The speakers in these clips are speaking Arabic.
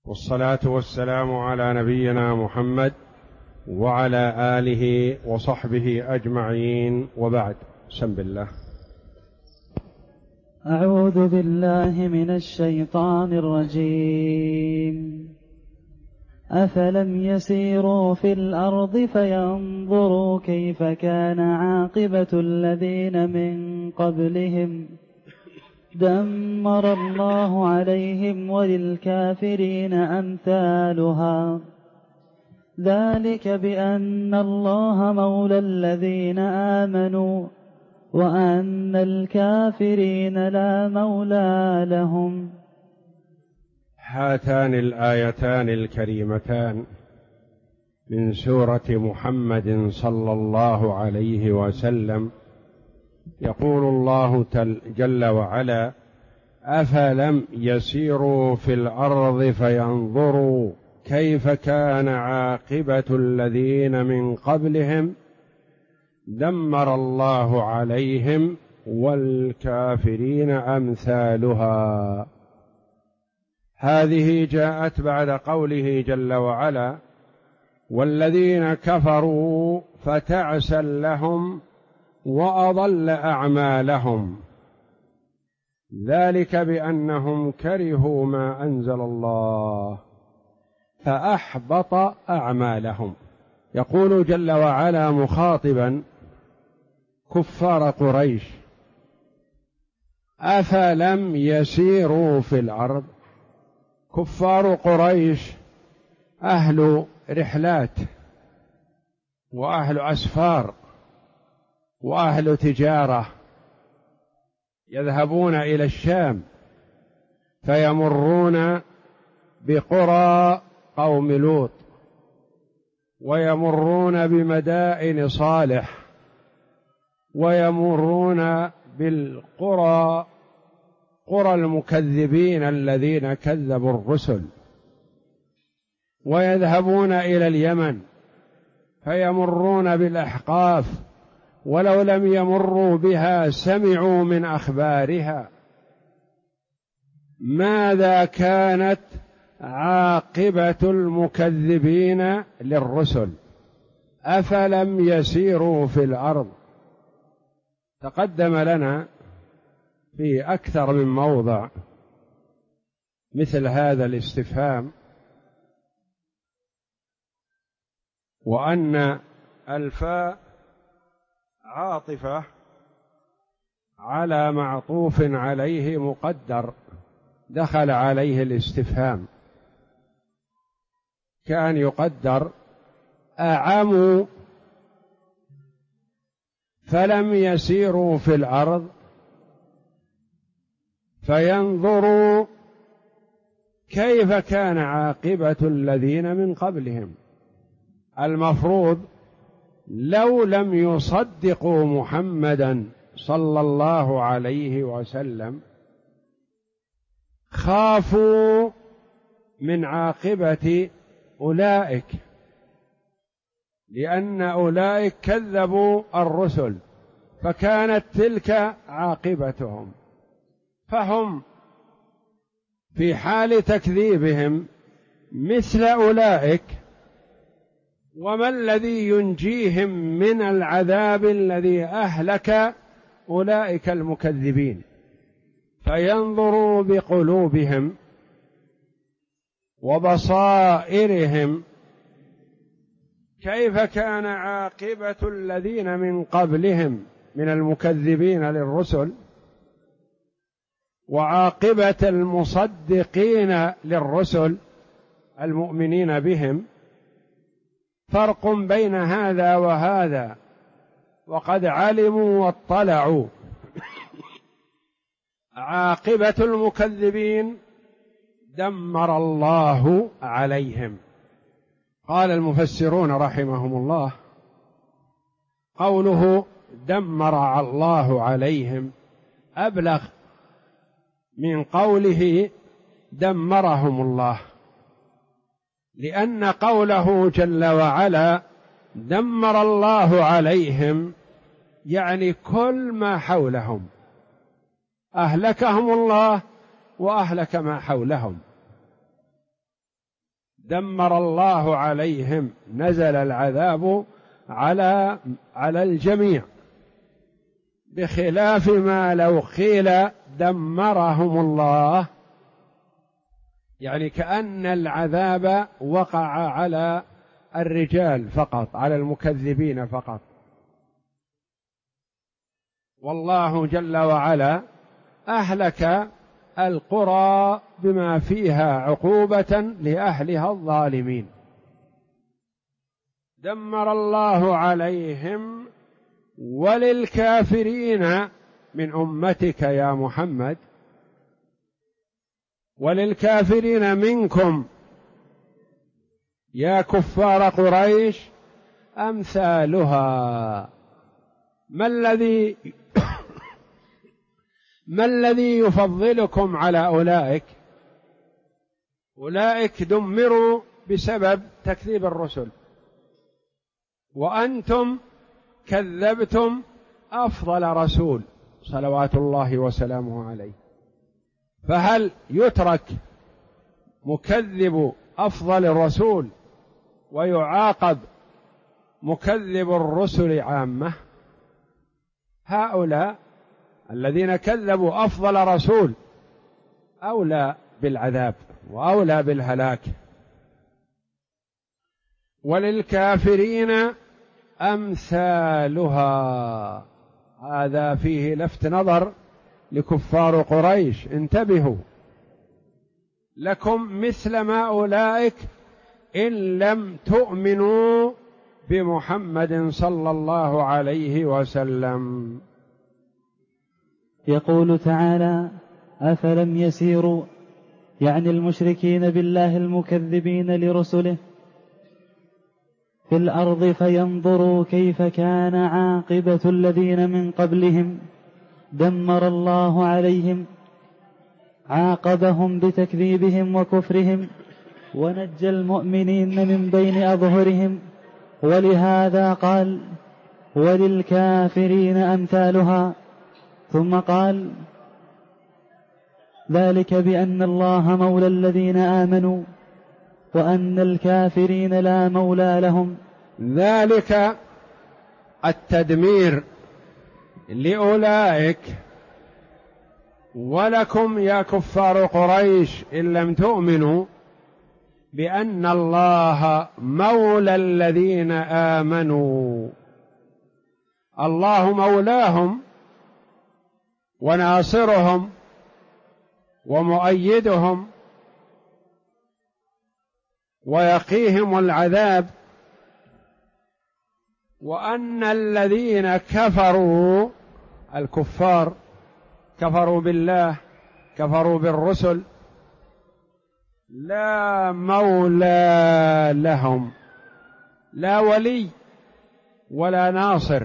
والصلاة والسلام على نبينا محمد وعلى آله وصحبه أجمعين، وبعد. بسم الله. أعوذ بالله من الشيطان الرجيم. أفلم يسيروا في الأرض فينظروا كيف كان عاقبة الذين من قبلهم دمر الله عليهم وللكافرين أمثالها ذلك بأن الله مولى الذين آمنوا وأن الكافرين لا مولى لهم. هاتان الآيتان الكريمتان من سورة محمد صلى الله عليه وسلم يقول الله جل وعلا: أفلم يسيروا في الأرض فينظروا كيف كان عاقبة الذين من قبلهم دمر الله عليهم والكافرين أمثالها. هذه جاءت بعد قوله جل وعلا: والذين كفروا فتعسا لهم وأضل أعمالهم ذلك بأنهم كرهوا ما أنزل الله فأحبط أعمالهم. يقول جل وعلا مخاطبا كفار قريش: أفلم يسيروا في الأرض. كفار قريش أهل رحلات وأهل أسفار وأهل تجارة، يذهبون إلى الشام فيمرون بقرى قوم لوط ويمرون بمدائن صالح ويمرون بالقرى قرى المكذبين الذين كذبوا الرسل، ويذهبون إلى اليمن فيمرون بالأحقاف ولو لم يمروا بها سمعوا من أخبارها. ماذا كانت عاقبة المكذبين للرسل؟ أفلم يسيروا في الأرض. تقدم لنا في أكثر من موضع مثل هذا الاستفهام، وأن الفاء عاطفة على معطوف عليه مقدر دخل عليه الاستفهام، كان يقدر أعموا فلم يسيروا في الأرض فينظروا كيف كان عاقبة الذين من قبلهم. المفروض لو لم يصدقوا محمدا صلى الله عليه وسلم خافوا من عاقبة أولئك، لأن أولئك كذبوا الرسل فكانت تلك عاقبتهم، فهم في حال تكذيبهم مثل أولئك. وما الذي ينجيهم من العذاب الذي أهلك أولئك المكذبين؟ فينظروا بقلوبهم وبصائرهم كيف كان عاقبة الذين من قبلهم من المكذبين للرسل وعاقبة المصدقين للرسل المؤمنين بهم. فرق بين هذا وهذا، وقد علموا واطلعوا. عاقبة المكذبين دمر الله عليهم. قال المفسرون رحمهم الله: قوله دمر الله عليهم أبلغ من قوله دمرهم الله، لأن قوله جل وعلا دمر الله عليهم يعني كل ما حولهم، أهلكهم الله وأهلك ما حولهم. دمر الله عليهم، نزل العذاب على الجميع، بخلاف ما لو قيل دمرهم الله، يعني كأن العذاب وقع على الرجال فقط، على المكذبين فقط، والله جل وعلا أهلك القرى بما فيها عقوبة لأهلها الظالمين. دمر الله عليهم وللكافرين من أمتك يا محمد، وللكافرين منكم يا كفار قريش أمثالها. ما الذي يفضلكم على أولئك؟ أولئك دمروا بسبب تكذيب الرسل، وأنتم كذبتم أفضل رسول صلوات الله وسلامه عليه، فهل يترك مكذب أفضل الرسول ويعاقب مكذب الرسل عامة؟ هؤلاء الذين كذبوا أفضل رسول أولى بالعذاب وأولى بالهلاك. وللكافرين أمثالها، هذا فيه لفت نظر لكفار قريش، انتبهوا، لكم مثل ما أولئك إن لم تؤمنوا بمحمد صلى الله عليه وسلم. يقول تعالى: أفلم يسيروا، يعني المشركين بالله المكذبين لرسله، في الأرض فينظروا كيف كان عاقبة الذين من قبلهم، دمر الله عليهم، عاقبهم بتكذيبهم وكفرهم، ونجى المؤمنين من بين أظهرهم، ولهذا قال: وللكافرين أمثالها. ثم قال: ذلك بأن الله مولى الذين آمنوا وأن الكافرين لا مولى لهم. ذلك التدمير لأولئك ولكم يا كفار قريش إن لم تؤمنوا بأن الله مولى الذين آمنوا، الله مولاهم وناصرهم ومؤيدهم ويقيهم العذاب، وأن الذين كفروا، الكفار كفروا بالله كفروا بالرسل، لا مولى لهم، لا ولي ولا ناصر،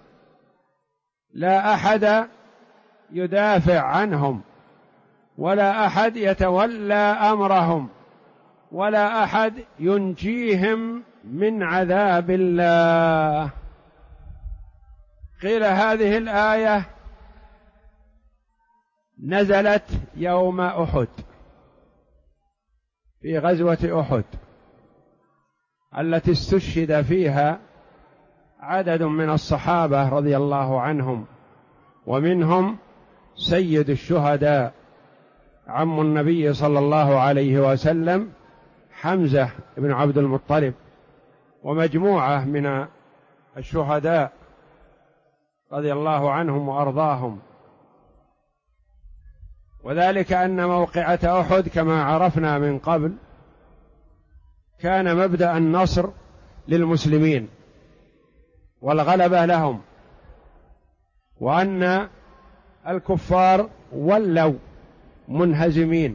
لا أحد يدافع عنهم، ولا أحد يتولى أمرهم، ولا أحد ينجيهم من عذاب الله. قيل هذه الآية نزلت يوم أحد، في غزوة أحد التي استشهد فيها عدد من الصحابة رضي الله عنهم، ومنهم سيد الشهداء عم النبي صلى الله عليه وسلم حمزة بن عبد المطلب، ومجموعة من الشهداء رضي الله عنهم وأرضاهم. وذلك أن موقعة أحد كما عرفنا من قبل كان مبدأ النصر للمسلمين والغلبة لهم، وأن الكفار ولوا منهزمين،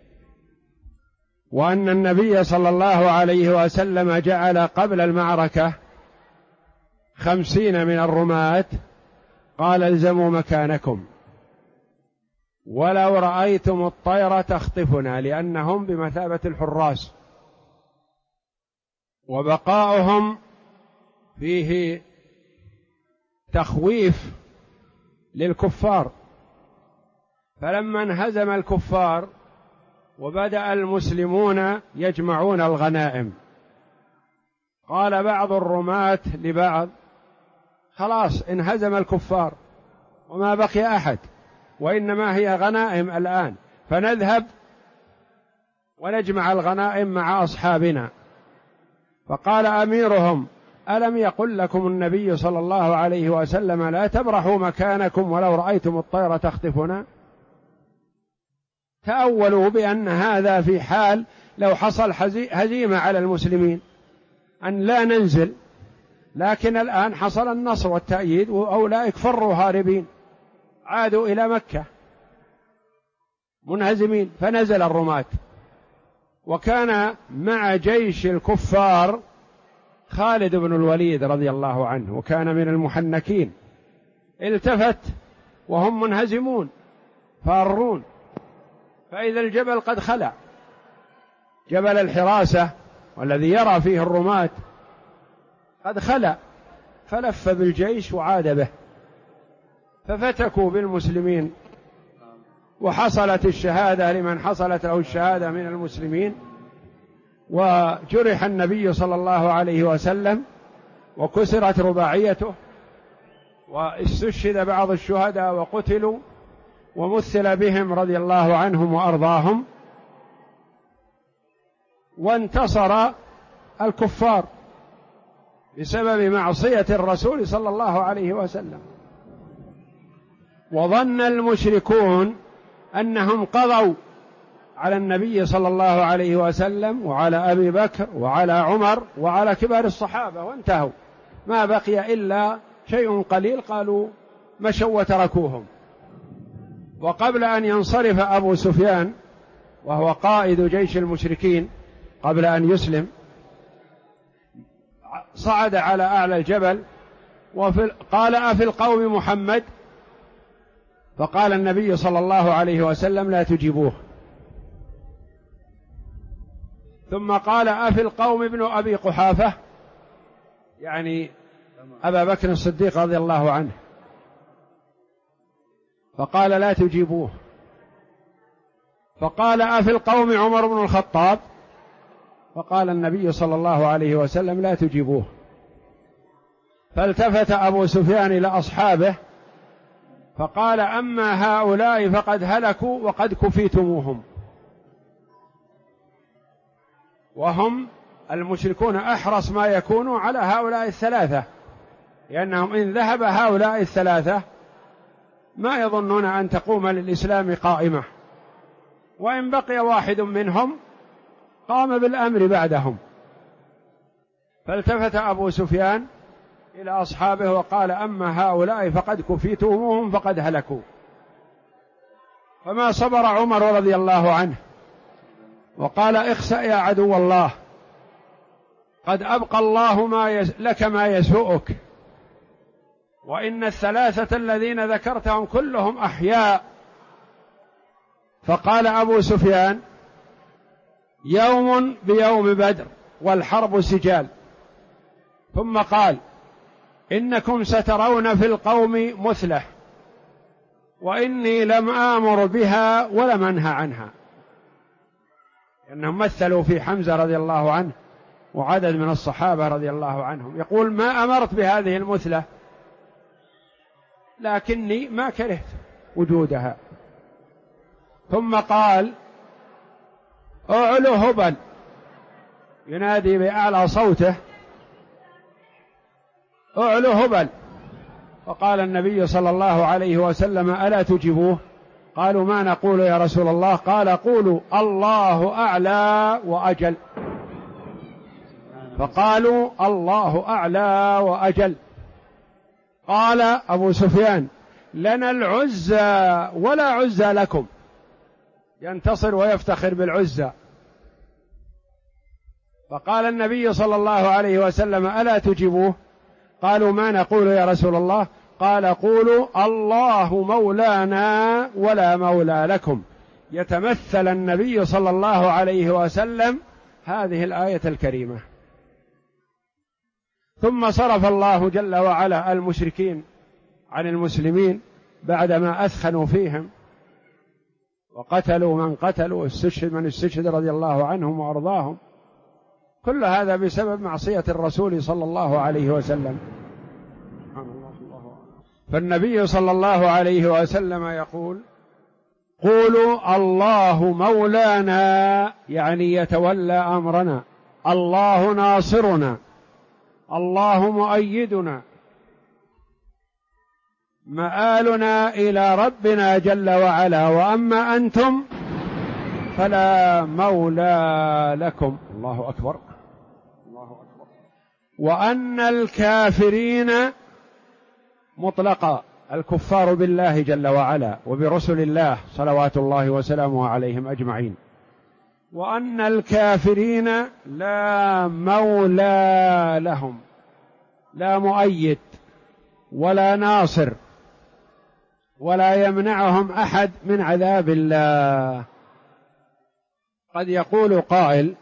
وأن النبي صلى الله عليه وسلم جعل قبل المعركة 50 من الرماة قال: الزموا مكانكم ولو رأيتم الطير تخطفنا، لأنهم بمثابة الحراس، وبقاؤهم فيه تخويف للكفار. فلما انهزم الكفار وبدأ المسلمون يجمعون الغنائم. قال بعض الرماة لبعض: خلاص انهزم الكفار وما بقي أحد، وإنما هي غنائم الآن، فنذهب ونجمع الغنائم مع أصحابنا. فقال أميرهم: ألم يقل لكم النبي صلى الله عليه وسلم لا تبرحوا مكانكم ولو رأيتم الطير تخطفنا؟ تأولوا بأن هذا في حال لو حصل هزيمة على المسلمين أن لا ننزل، لكن الآن حصل النصر والتأييد وأولئك فروا هاربين عادوا إلى مكة منهزمين. فنزل الرماة، وكان مع جيش الكفار خالد بن الوليد رضي الله عنه، وكان من المحنكين. التفت وهم منهزمون فارون، فإذا الجبل قد خلع، جبل الحراسة والذي يرى فيه الرماة قد خلع، فلف بالجيش وعاد به، ففتكوا بالمسلمين، وحصلت الشهادة لمن حصلت له الشهادة من المسلمين، وجرح النبي صلى الله عليه وسلم وكسرت رباعيته، واستشهد بعض الشهداء وقتلوا، ومثل بهم رضي الله عنهم وأرضاهم، وانتصر الكفار بسبب معصية الرسول صلى الله عليه وسلم. وظن المشركون أنهم قضوا على النبي صلى الله عليه وسلم وعلى أبي بكر وعلى عمر وعلى كبار الصحابة وانتهوا، ما بقي إلا شيء قليل، قالوا مشوا وتركوهم. وقبل أن ينصرف أبو سفيان وهو قائد جيش المشركين قبل أن يسلم، صعد على أعلى الجبل قال: أفي القوم محمد؟ فقال النبي صلى الله عليه وسلم: لا تجيبوه. ثم قال: أفي القوم ابن أبي قحافة، يعني أبا بكر الصديق رضي الله عنه، فقال: لا تجيبوه. فقال: أفي القوم عمر بن الخطاب؟ فقال النبي صلى الله عليه وسلم: لا تجيبوه. فالتفت أبو سفيان إلى أصحابه فقال: أما هؤلاء فقد هلكوا وقد كفيتموهم. وهم المشركون أحرص ما يكونوا على هؤلاء الثلاثة، لأنهم إن ذهب هؤلاء الثلاثة ما يظنون أن تقوم للإسلام قائمة، وإن بقي واحد منهم قام بالأمر بعدهم. فالتفت أبو سفيان إلى أصحابه وقال: أما هؤلاء فقد كفيتموهم فقد هلكوا. فما صبر عمر رضي الله عنه وقال: اخسأ يا عدو الله، قد أبقى الله لك ما يسوءك، وإن الثلاثة الذين ذكرتهم كلهم أحياء. فقال أبو سفيان: يوم بيوم بدر والحرب سجال. ثم قال: إنكم سترون في القوم مثله، وإني لم آمر بها ولم أنهى عنها. لأنهم مثلوا في حمزة رضي الله عنه وعدد من الصحابة رضي الله عنهم، يقول: ما أمرت بهذه المثلة لكني ما كرهت وجودها. ثم قال: اعلو هبل، ينادي بأعلى صوته: اعلو هبل. فقال النبي صلى الله عليه وسلم: ألا تجيبوه؟ قالوا: ما نقول يا رسول الله؟ قال: قولوا الله أعلى وأجل. فقالوا: الله أعلى وأجل. قال أبو سفيان: لنا العزى ولا عزى لكم، ينتصر ويفتخر بالعزى. فقال النبي صلى الله عليه وسلم: ألا تجيبوه؟ قالوا: ما نقول يا رسول الله؟ قال: قولوا الله مولانا ولا مولى لكم. يتمثل النبي صلى الله عليه وسلم هذه الآية الكريمة. ثم صرف الله جل وعلا المشركين عن المسلمين بعدما أثخنوا فيهم وقتلوا من قتلوا، استشهد من استشهد رضي الله عنهم وأرضاهم، كل هذا بسبب معصية الرسول صلى الله عليه وسلم. فالنبي صلى الله عليه وسلم يقول: قولوا الله مولانا، يعني يتولى أمرنا، الله ناصرنا، الله مؤيدنا، مآلنا إلى ربنا جل وعلا، وأما أنتم فلا مولى لكم. الله أكبر، الله أكبر. وأن الكافرين مطلقا، الكفار بالله جل وعلا وبرسل الله صلوات الله وسلامه عليهم أجمعين، وأن الكافرين لا مولى لهم، لا مؤيد ولا ناصر، ولا يمنعهم أحد من عذاب الله. قد يقول قائل: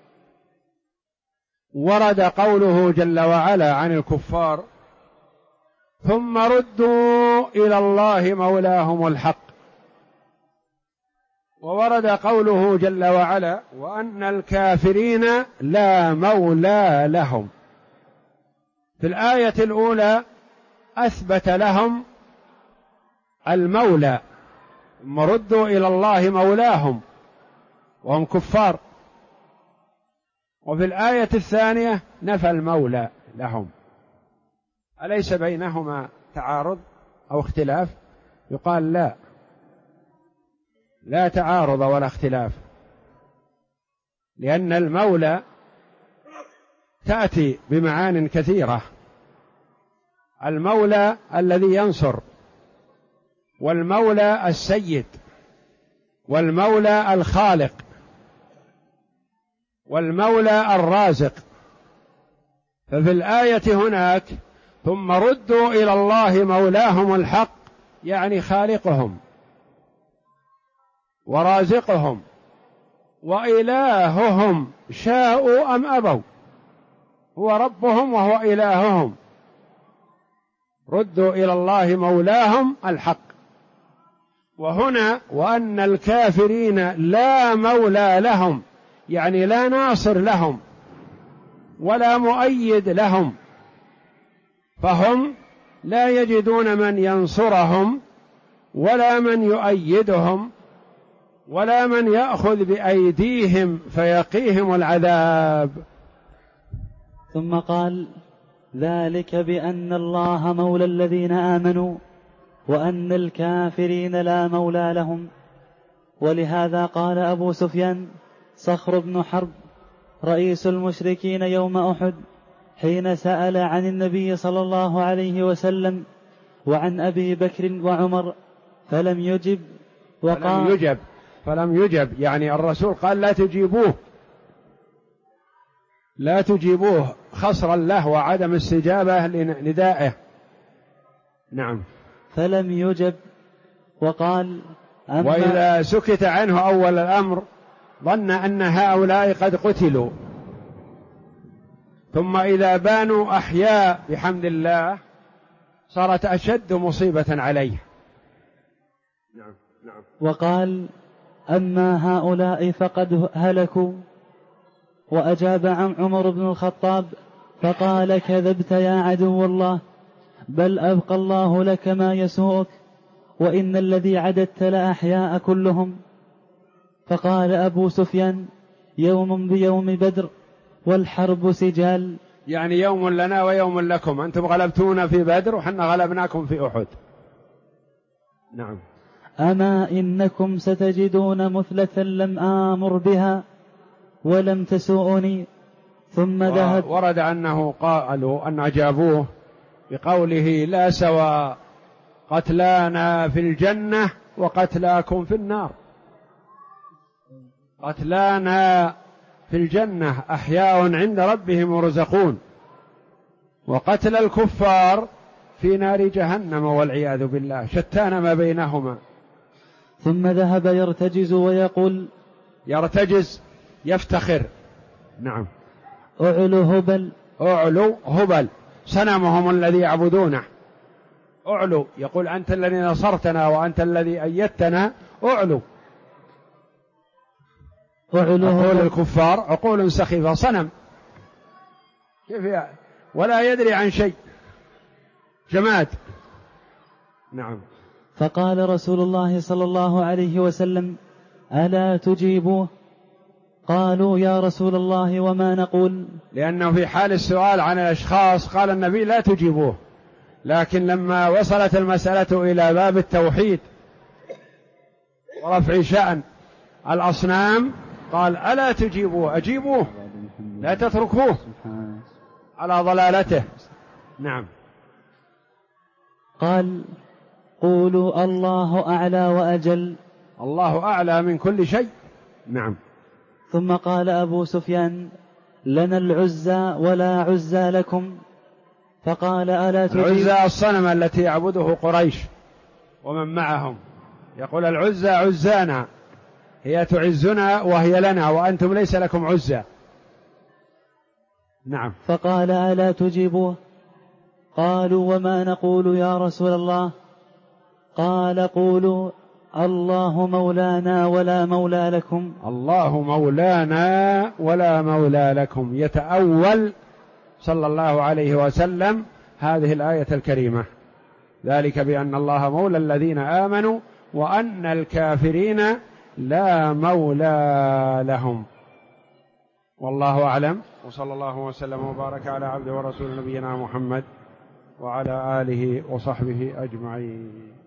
ورد قوله جل وعلا عن الكفار: ثم ردوا إلى الله مولاهم الحق، وورد قوله جل وعلا: وأن الكافرين لا مولى لهم. في الآية الأولى أثبت لهم المولى، ثم ردوا إلى الله مولاهم وهم كفار، وفي الآية الثانية نفى المولى لهم. أليس بينهما تعارض أو اختلاف؟ يقال لا، لا تعارض ولا اختلاف، لأن المولى تأتي بمعان كثيرة: المولى الذي ينصر، والمولى السيد، والمولى الخالق، والمولى الرازق. ففي الآية هناك ثم ردوا إلى الله مولاهم الحق، يعني خالقهم ورازقهم وإلههم، شاءوا أم أبوا، هو ربهم وهو إلههم. ردوا إلى الله مولاهم الحق. وهنا وأن الكافرين لا مولى لهم، يعني لا ناصر لهم ولا مؤيد لهم، فهم لا يجدون من ينصرهم ولا من يؤيدهم ولا من يأخذ بأيديهم فيقيهم العذاب. ثم قال: ذلك بأن الله مولى الذين آمنوا وأن الكافرين لا مولى لهم. ولهذا قال أبو سفيان صخر بن حرب رئيس المشركين يوم أحد حين سأل عن النبي صلى الله عليه وسلم وعن أبي بكر وعمر فلم يجب، وقال فلم يجب يعني الرسول قال: لا تجيبوه خصرا له وعدم استجابة لندائه. نعم. فلم يجب، وقال: وإذا سكت عنه أول الأمر ظن أن هؤلاء قد قتلوا، ثم إذا بانوا أحياء بحمد الله صارت أشد مصيبة عليه. نعم. وقال: أما هؤلاء فقد هلكوا. وأجاب عن عمر بن الخطاب فقال: كذبت يا عدو الله، بل أبقى الله لك ما يسوءك، وإن الذي عددت لأحياء كلهم. فقال أبو سفيان: يوم بيوم بدر والحرب سجال، يعني يوم لنا ويوم لكم، أنتم غلبتونا في بدر وحنا غلبناكم في أحد. نعم. أما إنكم ستجدون مثلة لم آمر بها ولم تسوءني. ثم ذهب. ورد أنه قالوا أن أجابوه بقوله: لا سواء، قتلانا في الجنة وقتلاكم في النار. قتلانا في الجنة أحياء عند ربهم يرزقون، وقتل الكفار في نار جهنم والعياذ بالله، شتان ما بينهما. ثم ذهب يرتجز ويقول، يرتجز يفتخر. نعم. أعلو هبل صنمهم الذي يعبدونه. أعلو يقول: أنت الذي نصرتنا وأنت الذي أيدتنا، أعلو عقول الكفار عقول سخيفة، صنم كيف يعني؟ ولا يدري عن شيء، جماد. نعم. فقال رسول الله صلى الله عليه وسلم: ألا تجيبوه؟ قالوا: يا رسول الله وما نقول؟ لأنه في حال السؤال عن الأشخاص قال النبي: لا تجيبوه. لكن لما وصلت المسألة إلى باب التوحيد ورفع شأن الأصنام قال: ألا تجيبوه، أجيبوه، لا تتركوه على ضلالته. نعم. قال: قولوا الله أعلى وأجل. الله أعلى من كل شيء. نعم. ثم قال أبو سفيان: لنا العزى ولا عزى لكم. فقال: ألا تجيب؟ العزى الصنم التي يعبده قريش ومن معهم، يقول: العزى عزانا، هي تعزنا وهي لنا وأنتم ليس لكم عزى. نعم. فقال: ألا تجيبوه؟ قالوا: وما نقول يا رسول الله؟ قال: قولوا الله مولانا ولا مولى لكم. الله مولانا ولا مولى لكم. يتأول صلى الله عليه وسلم هذه الآية الكريمة: ذلك بأن الله مولى الذين آمنوا وأن الكافرين لا مولى لهم. والله أعلم، وصلى الله وسلم وبارك على عبده ورسول نبينا محمد وعلى آله وصحبه أجمعين.